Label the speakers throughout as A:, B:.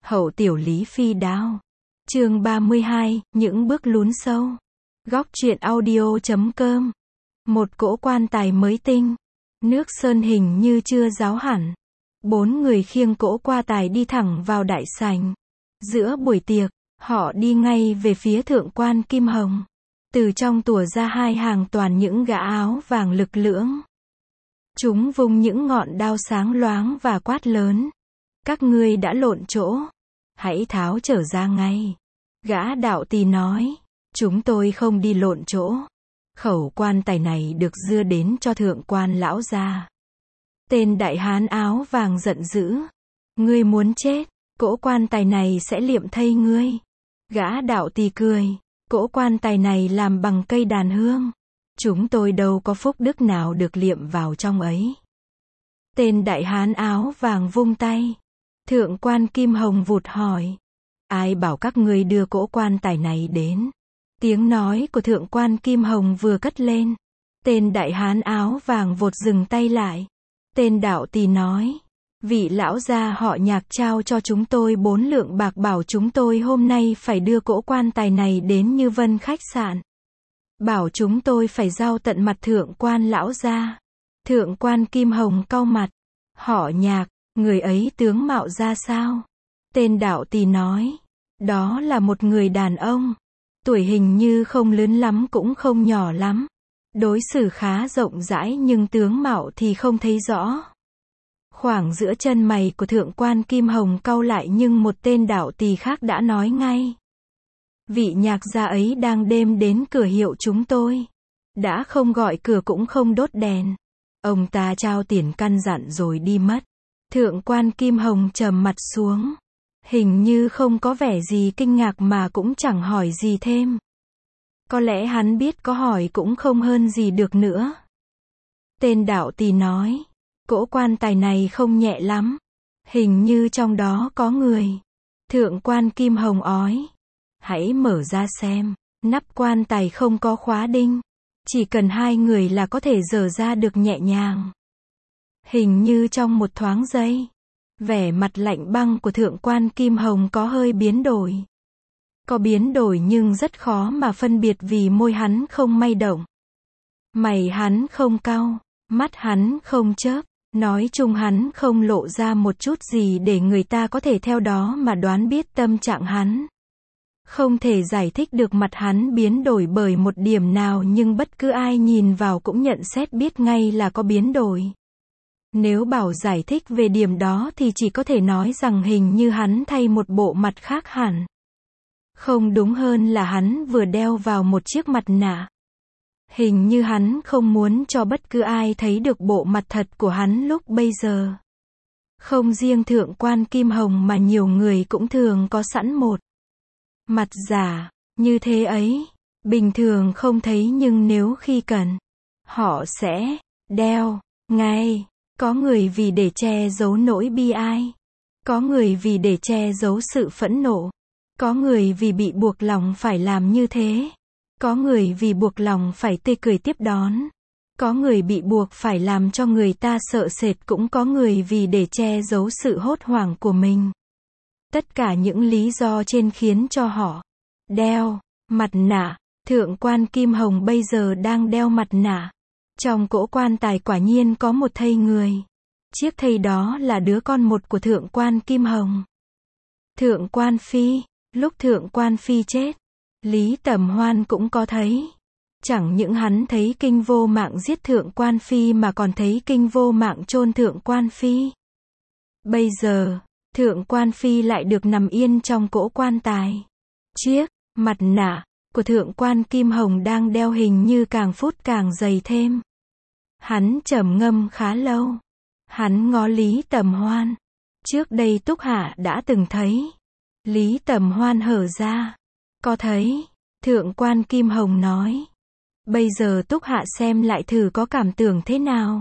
A: Hậu tiểu Lý Phi đao. Chương 32, những bước lún sâu. Góc truyện audio.com. Một cỗ quan tài mới tinh. Nước sơn hình như chưa ráo hẳn. 4 người khiêng cỗ quan tài đi thẳng vào đại sảnh. Giữa buổi tiệc, họ đi ngay về phía thượng quan Kim Hồng. Từ trong tủa ra 2 hàng toàn những gã áo vàng lực lưỡng. Chúng vung những ngọn đao sáng loáng và quát lớn. Các ngươi đã lộn chỗ. Hãy tháo trở ra ngay. Gã đạo tỳ nói. Chúng tôi không đi lộn chỗ. Khẩu quan tài này được đưa đến cho thượng quan lão gia. Tên đại hán áo vàng giận dữ. Ngươi muốn chết, cỗ quan tài này sẽ liệm thây ngươi. Gã đạo tỳ cười. Cỗ quan tài này làm bằng cây đàn hương. Chúng tôi đâu có phúc đức nào được liệm vào trong ấy. Tên đại hán áo vàng vung tay. Thượng quan Kim Hồng vụt hỏi. Ai bảo các ngươi đưa cỗ quan tài này đến? Tiếng nói của thượng quan Kim Hồng vừa cất lên. Tên đại hán áo vàng vụt dừng tay lại. Tên đạo tỳ nói. Vị lão gia họ Nhạc trao cho chúng tôi 4 lượng bạc bảo chúng tôi hôm nay phải đưa cỗ quan tài này đến Như Vân khách sạn. Bảo chúng tôi phải giao tận mặt thượng quan lão gia. Thượng quan Kim Hồng cau mặt. Họ Nhạc, người ấy tướng mạo ra sao? Tên đạo tỳ nói. Đó là một người đàn ông. Tuổi hình như không lớn lắm cũng không nhỏ lắm. Đối xử khá rộng rãi nhưng tướng mạo thì không thấy rõ. Khoảng giữa chân mày của thượng quan Kim Hồng cau lại nhưng một tên đạo tỳ khác đã nói ngay. Vị Nhạc gia ấy đang đêm đến cửa hiệu chúng tôi. Đã không gọi cửa cũng không đốt đèn. Ông ta trao tiền căn dặn rồi đi mất. Thượng quan Kim Hồng trầm mặt xuống. Hình như không có vẻ gì kinh ngạc mà cũng chẳng hỏi gì thêm. Có lẽ hắn biết có hỏi cũng không hơn gì được nữa. Tên đạo tỳ nói. Cỗ quan tài này không nhẹ lắm. Hình như trong đó có người. Thượng quan Kim Hồng ói. Hãy mở ra xem. Nắp quan tài không có khóa đinh. Chỉ cần 2 người là có thể dở ra được nhẹ nhàng. Hình như trong một thoáng giây. Vẻ mặt lạnh băng của thượng quan Kim Hồng có hơi biến đổi. Có biến đổi nhưng rất khó mà phân biệt vì môi hắn không may động. Mày hắn không cau. Mắt hắn không chớp. Nói chung hắn không lộ ra một chút gì để người ta có thể theo đó mà đoán biết tâm trạng hắn. Không thể giải thích được mặt hắn biến đổi bởi một điểm nào nhưng bất cứ ai nhìn vào cũng nhận xét biết ngay là có biến đổi. Nếu bảo giải thích về điểm đó thì chỉ có thể nói rằng hình như hắn thay một bộ mặt khác hẳn. Không đúng hơn là hắn vừa đeo vào một chiếc mặt nạ. Hình như hắn không muốn cho bất cứ ai thấy được bộ mặt thật của hắn lúc bây giờ. Không riêng thượng quan Kim Hồng mà nhiều người cũng thường có sẵn một mặt giả, như thế ấy. Bình thường không thấy nhưng nếu khi cần, họ sẽ đeo ngay. Có người vì để che giấu nỗi bi ai. Có người vì để che giấu sự phẫn nộ. Có người vì bị buộc lòng phải làm như thế. Có người vì buộc lòng phải tươi cười tiếp đón. Có người bị buộc phải làm cho người ta sợ sệt, cũng có người vì để che giấu sự hốt hoảng của mình. Tất cả những lý do trên khiến cho họ đeo mặt nạ. Thượng quan Kim Hồng bây giờ đang đeo mặt nạ. Trong cỗ quan tài quả nhiên có một thây người. Chiếc thây đó là đứa con một của thượng quan Kim Hồng. Thượng quan Phi. Lúc thượng quan Phi chết, Lý Tầm Hoan cũng có thấy. Chẳng những hắn thấy Kinh Vô Mạng giết thượng quan Phi mà còn thấy Kinh Vô Mạng chôn thượng quan Phi. Bây giờ, thượng quan Phi lại được nằm yên trong cỗ quan tài. Chiếc mặt nạ của thượng quan Kim Hồng đang đeo hình như càng phút càng dày thêm. Hắn trầm ngâm khá lâu. Hắn ngó Lý Tầm Hoan. Trước đây Túc Hạ đã từng thấy. Lý Tầm Hoan hở ra. Có thấy. Thượng quan Kim Hồng nói. Bây giờ Túc Hạ xem lại thử có cảm tưởng thế nào.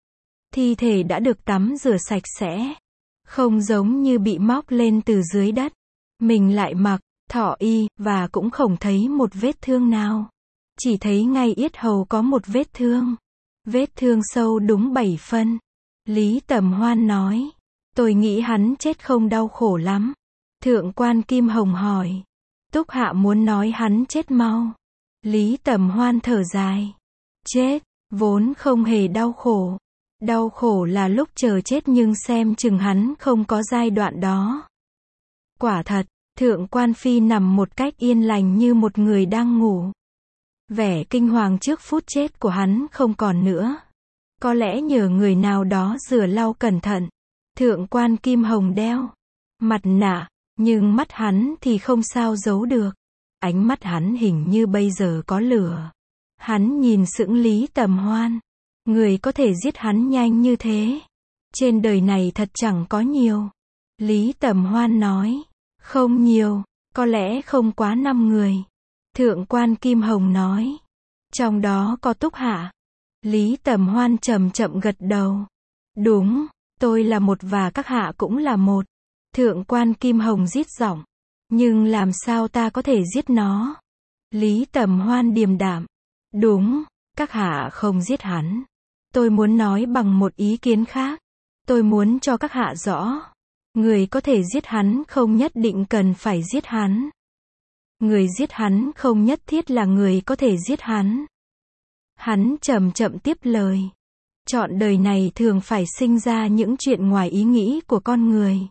A: Thi thể đã được tắm rửa sạch sẽ. Không giống như bị móc lên từ dưới đất. Mình lại mặc thọ y, và cũng không thấy một vết thương nào. Chỉ thấy ngay yết hầu có một vết thương. Vết thương sâu đúng 7 phân. Lý Tầm Hoan nói. Tôi nghĩ hắn chết không đau khổ lắm. Thượng quan Kim Hồng hỏi. Túc Hạ muốn nói hắn chết mau. Lý Tầm Hoan thở dài. Chết, vốn không hề đau khổ. Đau khổ là lúc chờ chết nhưng xem chừng hắn không có giai đoạn đó. Quả thật, Thượng quan Phi nằm một cách yên lành như một người đang ngủ. Vẻ kinh hoàng trước phút chết của hắn không còn nữa. Có lẽ nhờ người nào đó rửa lau cẩn thận. Thượng quan Kim Hồng đeo mặt nạ, nhưng mắt hắn thì không sao giấu được. Ánh mắt hắn hình như bây giờ có lửa. Hắn nhìn sững Lý Tầm Hoan. Người có thể giết hắn nhanh như thế. Trên đời này thật chẳng có nhiều. Lý Tầm Hoan nói. Không nhiều, có lẽ không quá 5 người. Thượng quan Kim Hồng nói. Trong đó có Túc Hạ. Lý Tầm Hoan chậm chậm gật đầu. Đúng, tôi là một và các hạ cũng là một. Thượng quan Kim Hồng rít giọng. Nhưng làm sao ta có thể giết nó? Lý Tầm Hoan điềm đạm. Đúng, các hạ không giết hắn. Tôi muốn nói bằng một ý kiến khác. Tôi muốn cho các hạ rõ. Người có thể giết hắn không nhất định cần phải giết hắn. Người giết hắn không nhất thiết là người có thể giết hắn. Hắn chậm chậm tiếp lời. Trọn đời này thường phải sinh ra những chuyện ngoài ý nghĩ của con người.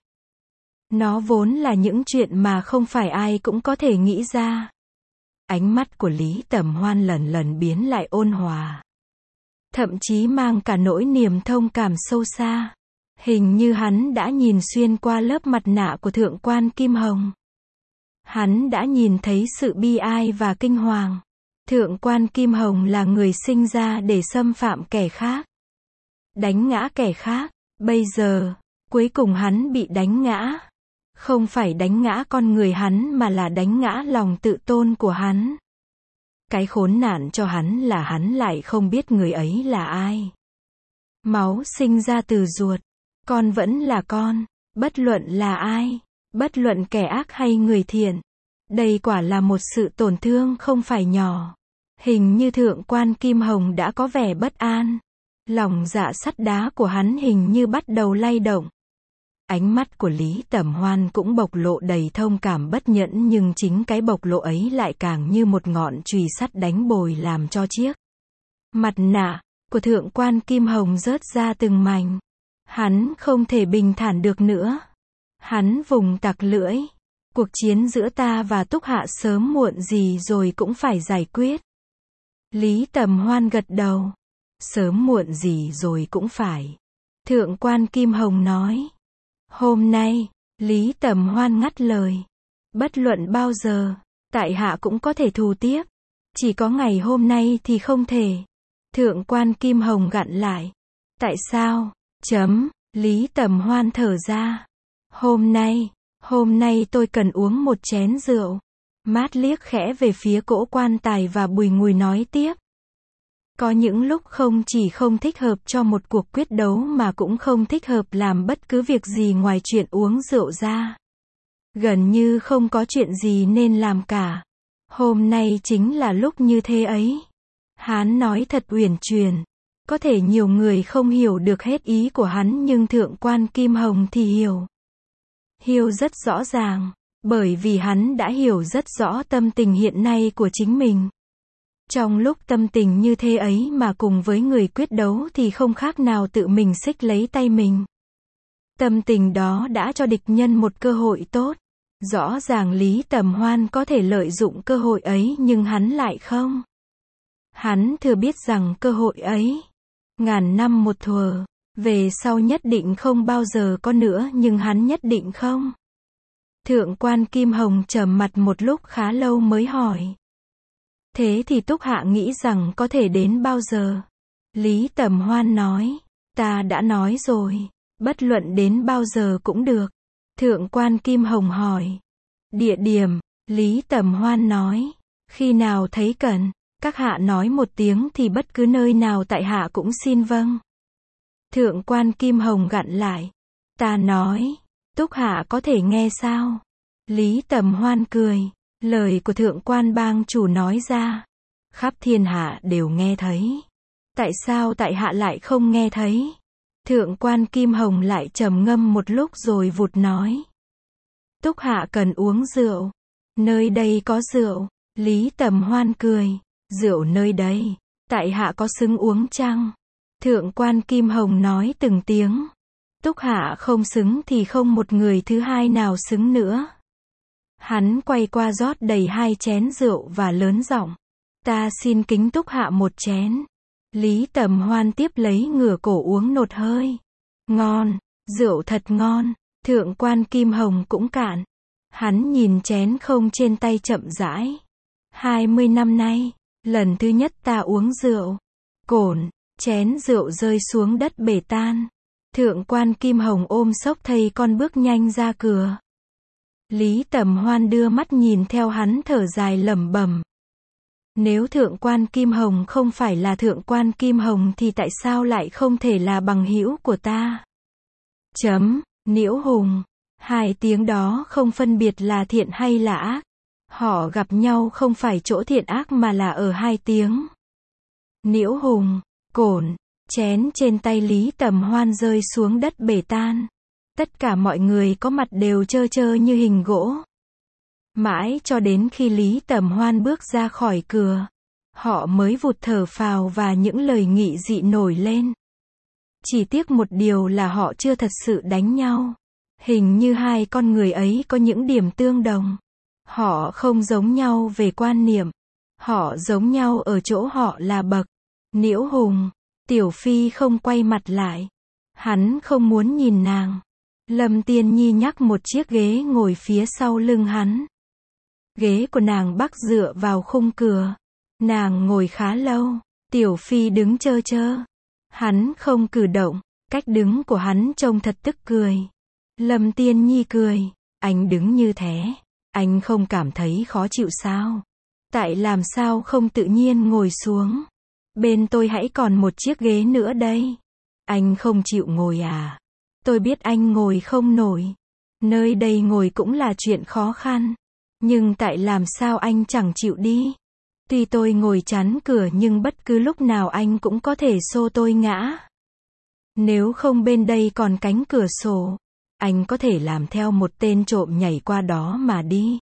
A: Nó vốn là những chuyện mà không phải ai cũng có thể nghĩ ra. Ánh mắt của Lý Tầm Hoan lần lần biến lại ôn hòa. Thậm chí mang cả nỗi niềm thông cảm sâu xa. Hình như hắn đã nhìn xuyên qua lớp mặt nạ của Thượng quan Kim Hồng. Hắn đã nhìn thấy sự bi ai và kinh hoàng. Thượng quan Kim Hồng là người sinh ra để xâm phạm kẻ khác. Đánh ngã kẻ khác. Bây giờ, cuối cùng hắn bị đánh ngã. Không phải đánh ngã con người hắn mà là đánh ngã lòng tự tôn của hắn. Cái khốn nạn cho hắn là hắn lại không biết người ấy là ai. Máu sinh ra từ ruột. Con vẫn là con. Bất luận là ai. Bất luận kẻ ác hay người thiện. Đây quả là một sự tổn thương không phải nhỏ. Hình như Thượng quan Kim Hồng đã có vẻ bất an. Lòng dạ sắt đá của hắn hình như bắt đầu lay động. Ánh mắt của Lý Tầm Hoan cũng bộc lộ đầy thông cảm bất nhẫn, nhưng chính cái bộc lộ ấy lại càng như một ngọn chùy sắt đánh bồi làm cho chiếc mặt nạ của Thượng quan Kim Hồng rớt ra từng mảnh. Hắn không thể bình thản được nữa. Hắn vùng tặc lưỡi. Cuộc chiến giữa ta và Túc Hạ sớm muộn gì rồi cũng phải giải quyết. Lý Tầm Hoan gật đầu. Sớm muộn gì rồi cũng phải. Thượng quan Kim Hồng nói. Hôm nay, Lý Tầm Hoan ngắt lời. Bất luận bao giờ, tại hạ cũng có thể thù tiếp. Chỉ có ngày hôm nay thì không thể. Thượng quan Kim Hồng gặn lại. Tại sao? Lý Tầm Hoan thở ra. Hôm nay tôi cần uống một chén rượu. Mát liếc khẽ về phía cỗ quan tài và bùi ngùi nói tiếp. Có những lúc không chỉ không thích hợp cho một cuộc quyết đấu mà cũng không thích hợp làm bất cứ việc gì ngoài chuyện uống rượu ra. Gần như không có chuyện gì nên làm cả. Hôm nay chính là lúc như thế ấy. Hắn nói thật uyển chuyển. Có thể nhiều người không hiểu được hết ý của hắn nhưng Thượng quan Kim Hồng thì hiểu. Hiểu rất rõ ràng. Bởi vì hắn đã hiểu rất rõ tâm tình hiện nay của chính mình. Trong lúc tâm tình như thế ấy mà cùng với người quyết đấu thì không khác nào tự mình xích lấy tay mình. Tâm tình đó đã cho địch nhân một cơ hội tốt. Rõ ràng Lý Tầm Hoan có thể lợi dụng cơ hội ấy nhưng hắn lại không. Hắn thừa biết rằng cơ hội ấy, ngàn năm một thuở, về sau nhất định không bao giờ có nữa nhưng hắn nhất định không. Thượng quan Kim Hồng trầm mặt một lúc khá lâu mới hỏi. Thế thì Túc Hạ nghĩ rằng có thể đến bao giờ? Lý Tầm Hoan nói. Ta đã nói rồi. Bất luận đến bao giờ cũng được. Thượng quan Kim Hồng hỏi. Địa điểm, Lý Tầm Hoan nói. Khi nào thấy cần, các hạ nói một tiếng thì bất cứ nơi nào tại hạ cũng xin vâng. Thượng quan Kim Hồng gặn lại. Ta nói, Túc Hạ có thể nghe sao? Lý Tầm Hoan cười. Lời của Thượng quan bang chủ nói ra, khắp thiên hạ đều nghe thấy. Tại sao tại hạ lại không nghe thấy? Thượng quan Kim Hồng lại trầm ngâm một lúc rồi vụt nói. Túc Hạ cần uống rượu. Nơi đây có rượu. Lý Tầm Hoan cười. Rượu nơi đây, tại hạ có xứng uống chăng? Thượng quan Kim Hồng nói từng tiếng. Túc Hạ không xứng thì không một người thứ hai nào xứng nữa. Hắn quay qua rót đầy 2 chén rượu và lớn giọng. Ta xin kính Túc Hạ một chén. Lý Tầm Hoan tiếp lấy ngửa cổ uống nột hơi. Ngon, rượu thật ngon. Thượng quan Kim Hồng cũng cạn. Hắn nhìn chén không trên tay chậm rãi. 20 năm nay, lần thứ nhất ta uống rượu. Cồn, chén rượu rơi xuống đất bể tan. Thượng quan Kim Hồng ôm xốc thây con bước nhanh ra cửa. Lý Tầm Hoan đưa mắt nhìn theo hắn thở dài lẩm bẩm. Nếu Thượng quan Kim Hồng không phải là Thượng quan Kim Hồng thì tại sao lại không thể là bằng hữu của ta? Nhiễu Hùng. 2 tiếng đó không phân biệt là thiện hay là ác. Họ gặp nhau không phải chỗ thiện ác mà là ở 2 tiếng. Nhiễu Hùng. Cồn. Chén trên tay Lý Tầm Hoan rơi xuống đất bể tan. Tất cả mọi người có mặt đều trơ trơ như hình gỗ. Mãi cho đến khi Lý Tầm Hoan bước ra khỏi cửa, họ mới vụt thở phào và những lời nghị dị nổi lên. Chỉ tiếc một điều là họ chưa thật sự đánh nhau. Hình như 2 con người ấy có những điểm tương đồng. Họ không giống nhau về quan niệm. Họ giống nhau ở chỗ họ là bậc. Nhiễu Hùng. Tiểu Phi không quay mặt lại. Hắn không muốn nhìn nàng. Lâm Tiên Nhi nhắc một chiếc ghế ngồi phía sau lưng hắn. Ghế của nàng bắc dựa vào khung cửa. Nàng ngồi khá lâu. Tiểu Phi đứng chơ chơ. Hắn không cử động. Cách đứng của hắn trông thật tức cười. Lâm Tiên Nhi cười. Anh đứng như thế, anh không cảm thấy khó chịu sao? Tại làm sao không tự nhiên ngồi xuống? Bên tôi hãy còn một chiếc ghế nữa đây. Anh không chịu ngồi à? Tôi biết anh ngồi không nổi. Nơi đây ngồi cũng là chuyện khó khăn. Nhưng tại làm sao anh chẳng chịu đi? Tuy tôi ngồi chắn cửa nhưng bất cứ lúc nào anh cũng có thể xô tôi ngã. Nếu không bên đây còn cánh cửa sổ, anh có thể làm theo một tên trộm nhảy qua đó mà đi.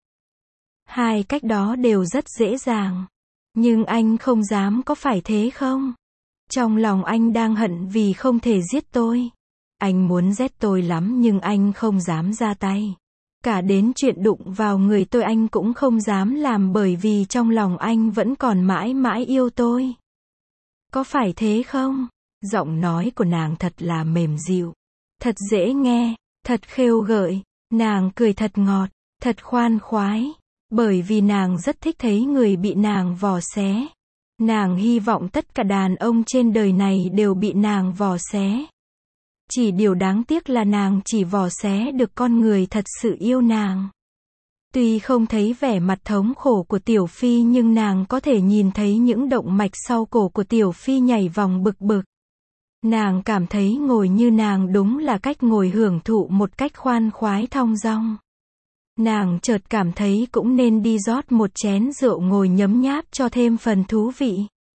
A: 2 cách đó đều rất dễ dàng. Nhưng anh không dám, có phải thế không? Trong lòng anh đang hận vì không thể giết tôi. Anh muốn giết tôi lắm nhưng anh không dám ra tay. Cả đến chuyện đụng vào người tôi anh cũng không dám làm bởi vì trong lòng anh vẫn còn mãi mãi yêu tôi. Có phải thế không? Giọng nói của nàng thật là mềm dịu. Thật dễ nghe, thật khêu gợi. Nàng cười thật ngọt, thật khoan khoái. Bởi vì nàng rất thích thấy người bị nàng vò xé. Nàng hy vọng tất cả đàn ông trên đời này đều bị nàng vò xé. Chỉ điều đáng tiếc là nàng chỉ vò xé được con người thật sự yêu nàng. Tuy không thấy vẻ mặt thống khổ của Tiểu Phi nhưng nàng có thể nhìn thấy những động mạch sau cổ của Tiểu Phi nhảy vòng bực bực. Nàng cảm thấy ngồi như nàng đúng là cách ngồi hưởng thụ một cách khoan khoái thong dong. Nàng chợt cảm thấy cũng nên đi rót một chén rượu ngồi nhấm nháp cho thêm phần thú vị.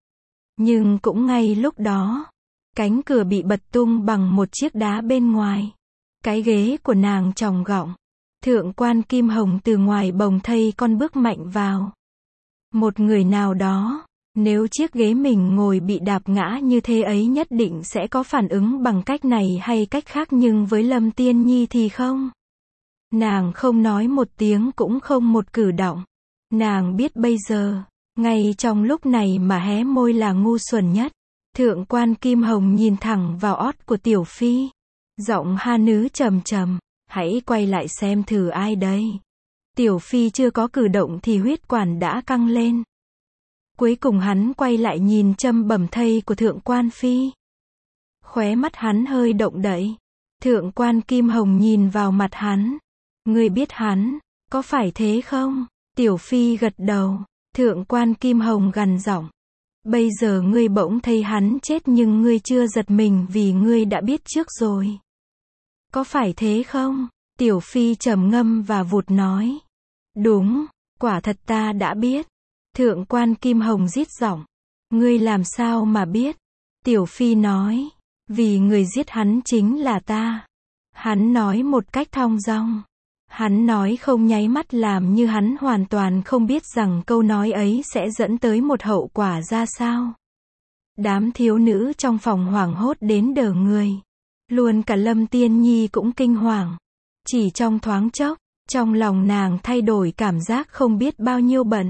A: Nhưng cũng ngay lúc đó, cánh cửa bị bật tung bằng một chiếc đá bên ngoài. Cái ghế của nàng tròng gọng. Thượng quan Kim Hồng từ ngoài bồng thây con bước mạnh vào. Một người nào đó, nếu chiếc ghế mình ngồi bị đạp ngã như thế ấy nhất định sẽ có phản ứng bằng cách này hay cách khác nhưng với Lâm Tiên Nhi thì không. Nàng không nói một tiếng cũng không một cử động. Nàng biết bây giờ, ngay trong lúc này mà hé môi là ngu xuẩn nhất. Thượng quan Kim Hồng nhìn thẳng vào ót của Tiểu Phi. Giọng ha nứ trầm trầm. Hãy quay lại xem thử ai đây. Tiểu Phi chưa có cử động thì huyết quản đã căng lên. Cuối cùng hắn quay lại nhìn châm bẩm thây của Thượng quan Phi. Khóe mắt hắn hơi động đậy. Thượng quan Kim Hồng nhìn vào mặt hắn. Ngươi biết hắn, có phải thế không? Tiểu Phi gật đầu. Thượng quan Kim Hồng gằn giọng. Bây giờ ngươi bỗng thấy hắn chết nhưng ngươi chưa giật mình vì ngươi đã biết trước rồi. Có phải thế không? Tiểu Phi trầm ngâm và vụt nói. Đúng, quả thật ta đã biết. Thượng quan Kim Hồng rít giọng. Ngươi làm sao mà biết? Tiểu Phi nói. Vì người giết hắn chính là ta. Hắn nói một cách thong dong. Hắn nói không nháy mắt làm như hắn hoàn toàn không biết rằng câu nói ấy sẽ dẫn tới một hậu quả ra sao. Đám thiếu nữ trong phòng hoảng hốt đến đờ người. Luôn cả Lâm Tiên Nhi cũng kinh hoàng. Chỉ trong thoáng chốc, trong lòng nàng thay đổi cảm giác không biết bao nhiêu bận.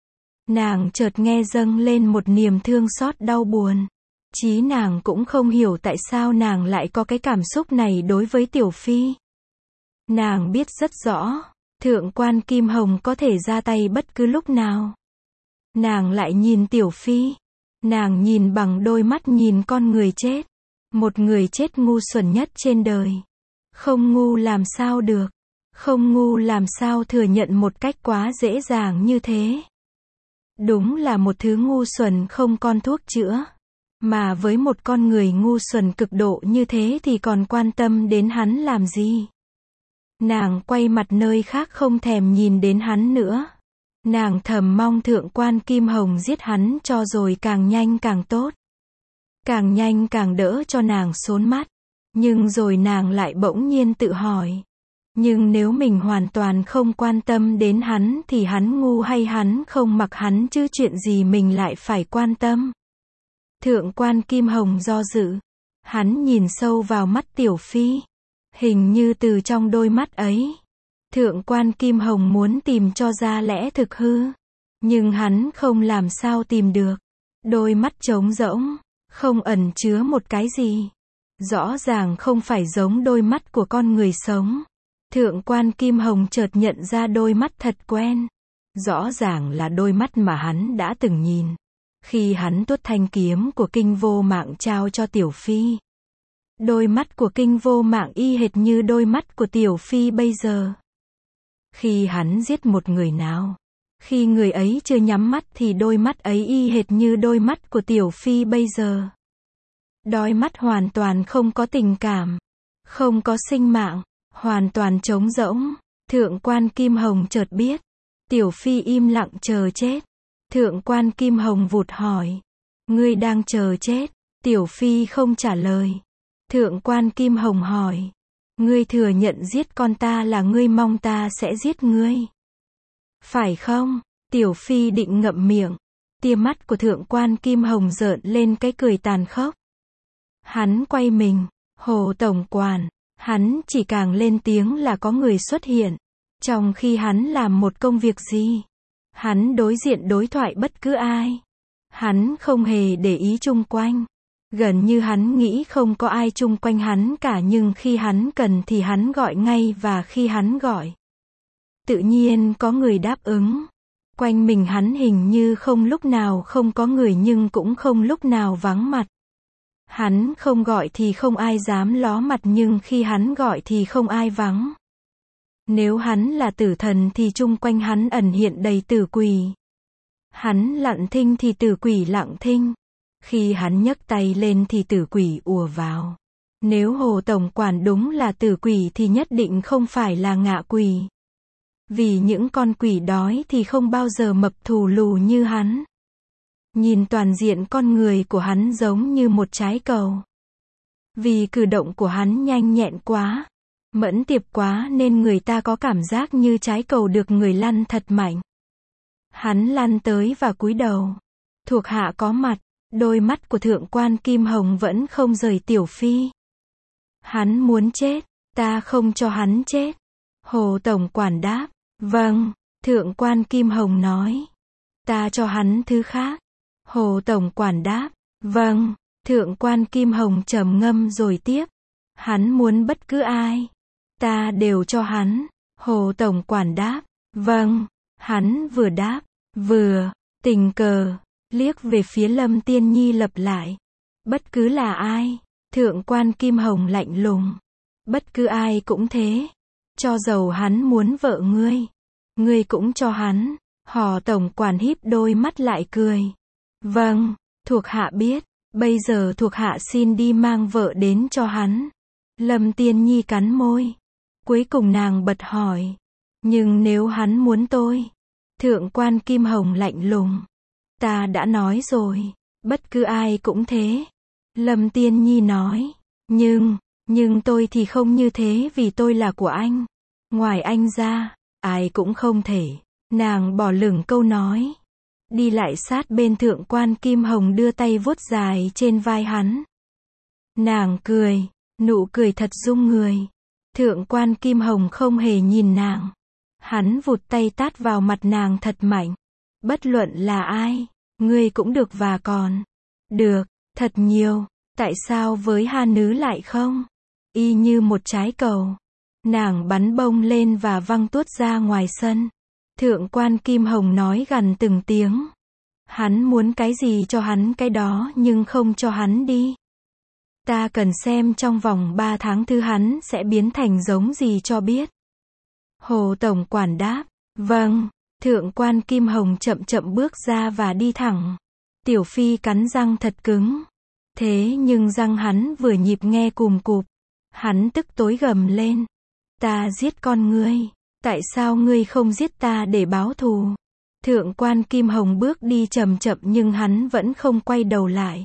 A: Nàng chợt nghe dâng lên một niềm thương xót đau buồn. Chí nàng cũng không hiểu tại sao nàng lại có cái cảm xúc này đối với Tiểu Phi. Nàng biết rất rõ, Thượng quan Kim Hồng có thể ra tay bất cứ lúc nào. Nàng lại nhìn Tiểu Phi. Nàng nhìn bằng đôi mắt nhìn con người chết. Một người chết ngu xuẩn nhất trên đời. Không ngu làm sao được. Không ngu làm sao thừa nhận một cách quá dễ dàng như thế. Đúng là một thứ ngu xuẩn không con thuốc chữa. Mà với một con người ngu xuẩn cực độ như thế thì còn quan tâm đến hắn làm gì? Nàng quay mặt nơi khác không thèm nhìn đến hắn nữa. Nàng thầm mong Thượng quan Kim Hồng giết hắn cho rồi càng nhanh càng tốt. Càng nhanh càng đỡ cho nàng xốn mắt. Nhưng rồi nàng lại bỗng nhiên tự hỏi. Nhưng nếu mình hoàn toàn không quan tâm đến hắn thì hắn ngu hay hắn không mặc hắn chứ chuyện gì mình lại phải quan tâm. Thượng quan Kim Hồng do dự. Hắn nhìn sâu vào mắt Tiểu Phi. Hình như từ trong đôi mắt ấy, Thượng quan Kim Hồng muốn tìm cho ra lẽ thực hư. Nhưng hắn không làm sao tìm được. Đôi mắt trống rỗng, không ẩn chứa một cái gì. Rõ ràng không phải giống đôi mắt của con người sống. Thượng quan Kim Hồng chợt nhận ra đôi mắt thật quen. Rõ ràng là đôi mắt mà hắn đã từng nhìn. Khi hắn tuốt thanh kiếm của Kinh Vô Mạng trao cho Tiểu Phi. Đôi mắt của Kinh Vô Mạng y hệt như đôi mắt của Tiểu Phi bây giờ. Khi hắn giết một người nào, khi người ấy chưa nhắm mắt thì đôi mắt ấy y hệt như đôi mắt của Tiểu Phi bây giờ. Đôi mắt hoàn toàn không có tình cảm, không có sinh mạng, hoàn toàn trống rỗng. Thượng quan Kim Hồng chợt biết, Tiểu Phi im lặng chờ chết. Thượng quan Kim Hồng vụt hỏi, ngươi đang chờ chết? Tiểu Phi không trả lời. Thượng quan Kim Hồng hỏi, ngươi thừa nhận giết con ta là ngươi mong ta sẽ giết ngươi, phải không? Tiểu Phi định ngậm miệng. Tia mắt của Thượng quan Kim Hồng rợn lên cái cười tàn khốc. Hắn quay mình, Hồ tổng quản. Hắn chỉ càng lên tiếng là có người xuất hiện. Trong khi hắn làm một công việc gì, hắn đối diện đối thoại bất cứ ai. Hắn không hề để ý chung quanh. Gần như hắn nghĩ không có ai chung quanh hắn cả, nhưng khi hắn cần thì hắn gọi ngay, và khi hắn gọi, tự nhiên có người đáp ứng. Quanh mình hắn hình như không lúc nào không có người nhưng cũng không lúc nào vắng mặt. Hắn không gọi thì không ai dám ló mặt, nhưng khi hắn gọi thì không ai vắng. Nếu hắn là tử thần thì chung quanh hắn ẩn hiện đầy tử quỷ. Hắn lặng thinh thì tử quỷ lặng thinh. Khi hắn nhấc tay lên thì tử quỷ ùa vào. Nếu Hồ tổng quản đúng là tử quỷ thì nhất định không phải là ngạ quỷ. Vì những con quỷ đói thì không bao giờ mập thù lù như hắn. Nhìn toàn diện con người của hắn giống như một trái cầu. Vì cử động của hắn nhanh nhẹn quá, mẫn tiệp quá nên người ta có cảm giác như trái cầu được người lăn thật mạnh. Hắn lăn tới và cúi đầu. Thuộc hạ có mặt. Đôi mắt của Thượng quan Kim Hồng vẫn không rời Tiểu Phi. Hắn muốn chết, ta không cho hắn chết. Hồ tổng quản đáp, vâng. Thượng quan Kim Hồng nói, ta cho hắn thứ khác. Hồ tổng quản đáp, vâng. Thượng quan Kim Hồng trầm ngâm rồi tiếp, hắn muốn bất cứ ai, ta đều cho hắn. Hồ tổng quản đáp, vâng. Hắn vừa đáp, vừa tình cờ liếc về phía Lâm Tiên Nhi lặp lại, bất cứ là ai? Thượng quan Kim Hồng lạnh lùng, bất cứ ai cũng thế. Cho dầu hắn muốn vợ ngươi cũng cho hắn. Hồ tổng quản híp đôi mắt lại cười, vâng, thuộc hạ biết, bây giờ thuộc hạ xin đi mang vợ đến cho hắn. Lâm Tiên Nhi cắn môi, cuối cùng nàng bật hỏi, nhưng nếu hắn muốn tôi? Thượng quan Kim Hồng lạnh lùng, ta đã nói rồi, bất cứ ai cũng thế. Lâm Tiên Nhi nói, nhưng tôi thì không như thế vì tôi là của anh. Ngoài anh ra, ai cũng không thể. Nàng bỏ lửng câu nói. Đi lại sát bên thượng quan Kim Hồng đưa tay vuốt dài trên vai hắn. Nàng cười, nụ cười thật rung người. Thượng quan Kim Hồng không hề nhìn nàng. Hắn vụt tay tát vào mặt nàng thật mạnh. Bất luận là ai, ngươi cũng được và còn. Được, thật nhiều, tại sao với Ha Nứ lại không? Y như một trái cầu. Nàng bắn bông lên và văng tuốt ra ngoài sân. Thượng quan Kim Hồng nói gần từng tiếng. Hắn muốn cái gì cho hắn cái đó nhưng không cho hắn đi. Ta cần xem trong vòng 3 tháng thứ hắn sẽ biến thành giống gì cho biết. Hồ Tổng Quản đáp. Vâng. Thượng quan Kim Hồng chậm chậm bước ra và đi thẳng. Tiểu Phi cắn răng thật cứng. Thế nhưng răng hắn vừa nhịp nghe cùm cụp. Hắn tức tối gầm lên. Ta giết con ngươi. Tại sao ngươi không giết ta để báo thù? Thượng quan Kim Hồng bước đi chậm chậm nhưng hắn vẫn không quay đầu lại.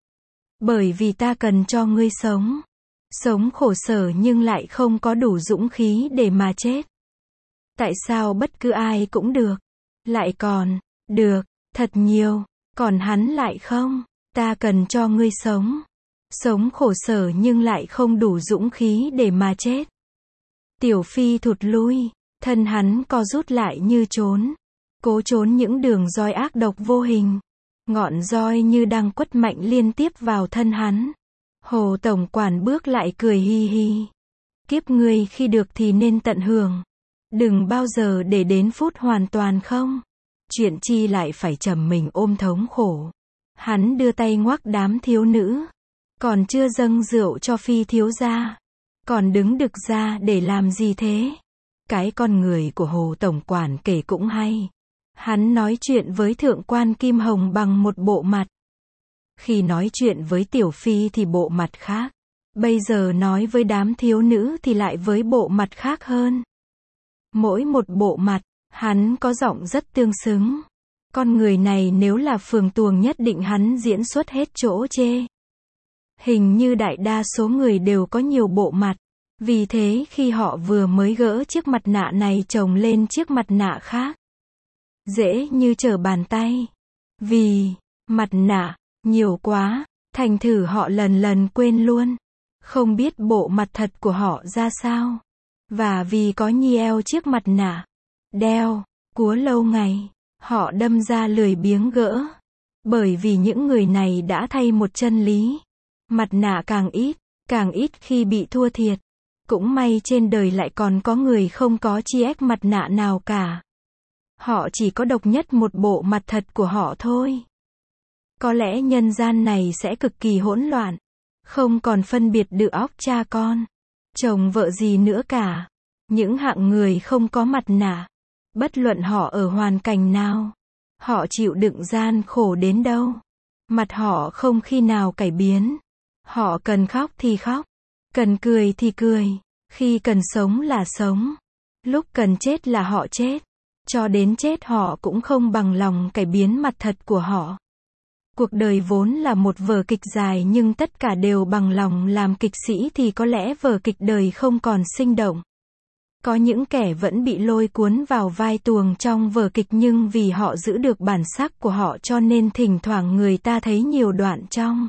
A: Bởi vì ta cần cho ngươi sống. Sống khổ sở nhưng lại không có đủ dũng khí để mà chết. Tại sao bất cứ ai cũng được? Lại còn, được, thật nhiều, còn hắn lại không? Ta cần cho ngươi sống. Sống khổ sở nhưng lại không đủ dũng khí để mà chết. Tiểu Phi thụt lui, thân hắn co rút lại như trốn. Cố trốn những đường roi ác độc vô hình. Ngọn roi như đang quất mạnh liên tiếp vào thân hắn. Hồ Tổng Quản bước lại cười hi hi. Kiếp ngươi khi được thì nên tận hưởng. Đừng bao giờ để đến phút hoàn toàn không. Chuyện chi lại phải trầm mình ôm thống khổ. Hắn đưa tay ngoắc đám thiếu nữ. Còn chưa dâng rượu cho Phi thiếu gia. Còn đứng đực ra để làm gì thế? Cái con người của Hồ Tổng Quản kể cũng hay. Hắn nói chuyện với Thượng quan Kim Hồng bằng một bộ mặt. Khi nói chuyện với Tiểu Phi thì bộ mặt khác. Bây giờ nói với đám thiếu nữ thì lại với bộ mặt khác hơn. Mỗi một bộ mặt, hắn có giọng rất tương xứng. Con người này nếu là Phường Tuồng nhất định hắn diễn xuất hết chỗ chê. Hình như đại đa số người đều có nhiều bộ mặt. Vì thế khi họ vừa mới gỡ chiếc mặt nạ này chồng lên chiếc mặt nạ khác. Dễ như trở bàn tay. Vì, mặt nạ, nhiều quá, thành thử họ lần lần quên luôn. Không biết bộ mặt thật của họ ra sao. Và vì có nhiều chiếc mặt nạ, đeo, cúa lâu ngày, họ đâm ra lười biếng gỡ. Bởi vì những người này đã thay một chân lý. Mặt nạ càng ít khi bị thua thiệt. Cũng may trên đời lại còn có người không có chiếc mặt nạ nào cả. Họ chỉ có độc nhất một bộ mặt thật của họ thôi. Có lẽ nhân gian này sẽ cực kỳ hỗn loạn. Không còn phân biệt được óc cha con, chồng vợ gì nữa cả. Những hạng người không có mặt nạ. Bất luận họ ở hoàn cảnh nào. Họ chịu đựng gian khổ đến đâu. Mặt họ không khi nào cải biến. Họ cần khóc thì khóc. Cần cười thì cười. Khi cần sống là sống. Lúc cần chết là họ chết. Cho đến chết họ cũng không bằng lòng cải biến mặt thật của họ. Cuộc đời vốn là một vở kịch dài nhưng tất cả đều bằng lòng làm kịch sĩ thì có lẽ vở kịch đời không còn sinh động. Có những kẻ vẫn bị lôi cuốn vào vai tuồng trong vở kịch nhưng vì họ giữ được bản sắc của họ cho nên thỉnh thoảng người ta thấy nhiều đoạn trong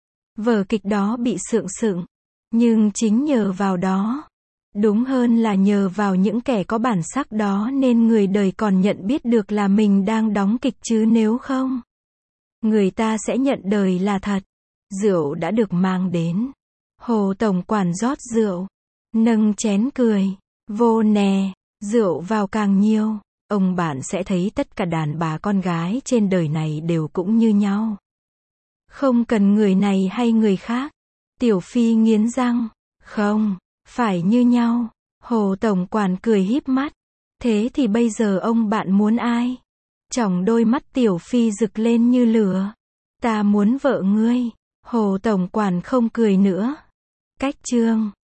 A: vở kịch đó bị sượng sượng. Nhưng chính nhờ vào đó, đúng hơn là nhờ vào những kẻ có bản sắc đó nên người đời còn nhận biết được là mình đang đóng kịch chứ nếu không, người ta sẽ nhận đời là thật. Rượu đã được mang đến. Hồ Tổng Quản rót rượu, nâng chén cười. Vô nè, rượu vào càng nhiều, ông bạn sẽ thấy tất cả đàn bà con gái trên đời này đều cũng như nhau. Không cần người này hay người khác. Tiểu Phi nghiến răng. Không, phải như nhau. Hồ Tổng Quản cười híp mắt. Thế thì bây giờ ông bạn muốn ai? Tròng đôi mắt Tiểu Phi rực lên như lửa. Ta muốn vợ ngươi. Hồ Tổng Quản không cười nữa. Cách chương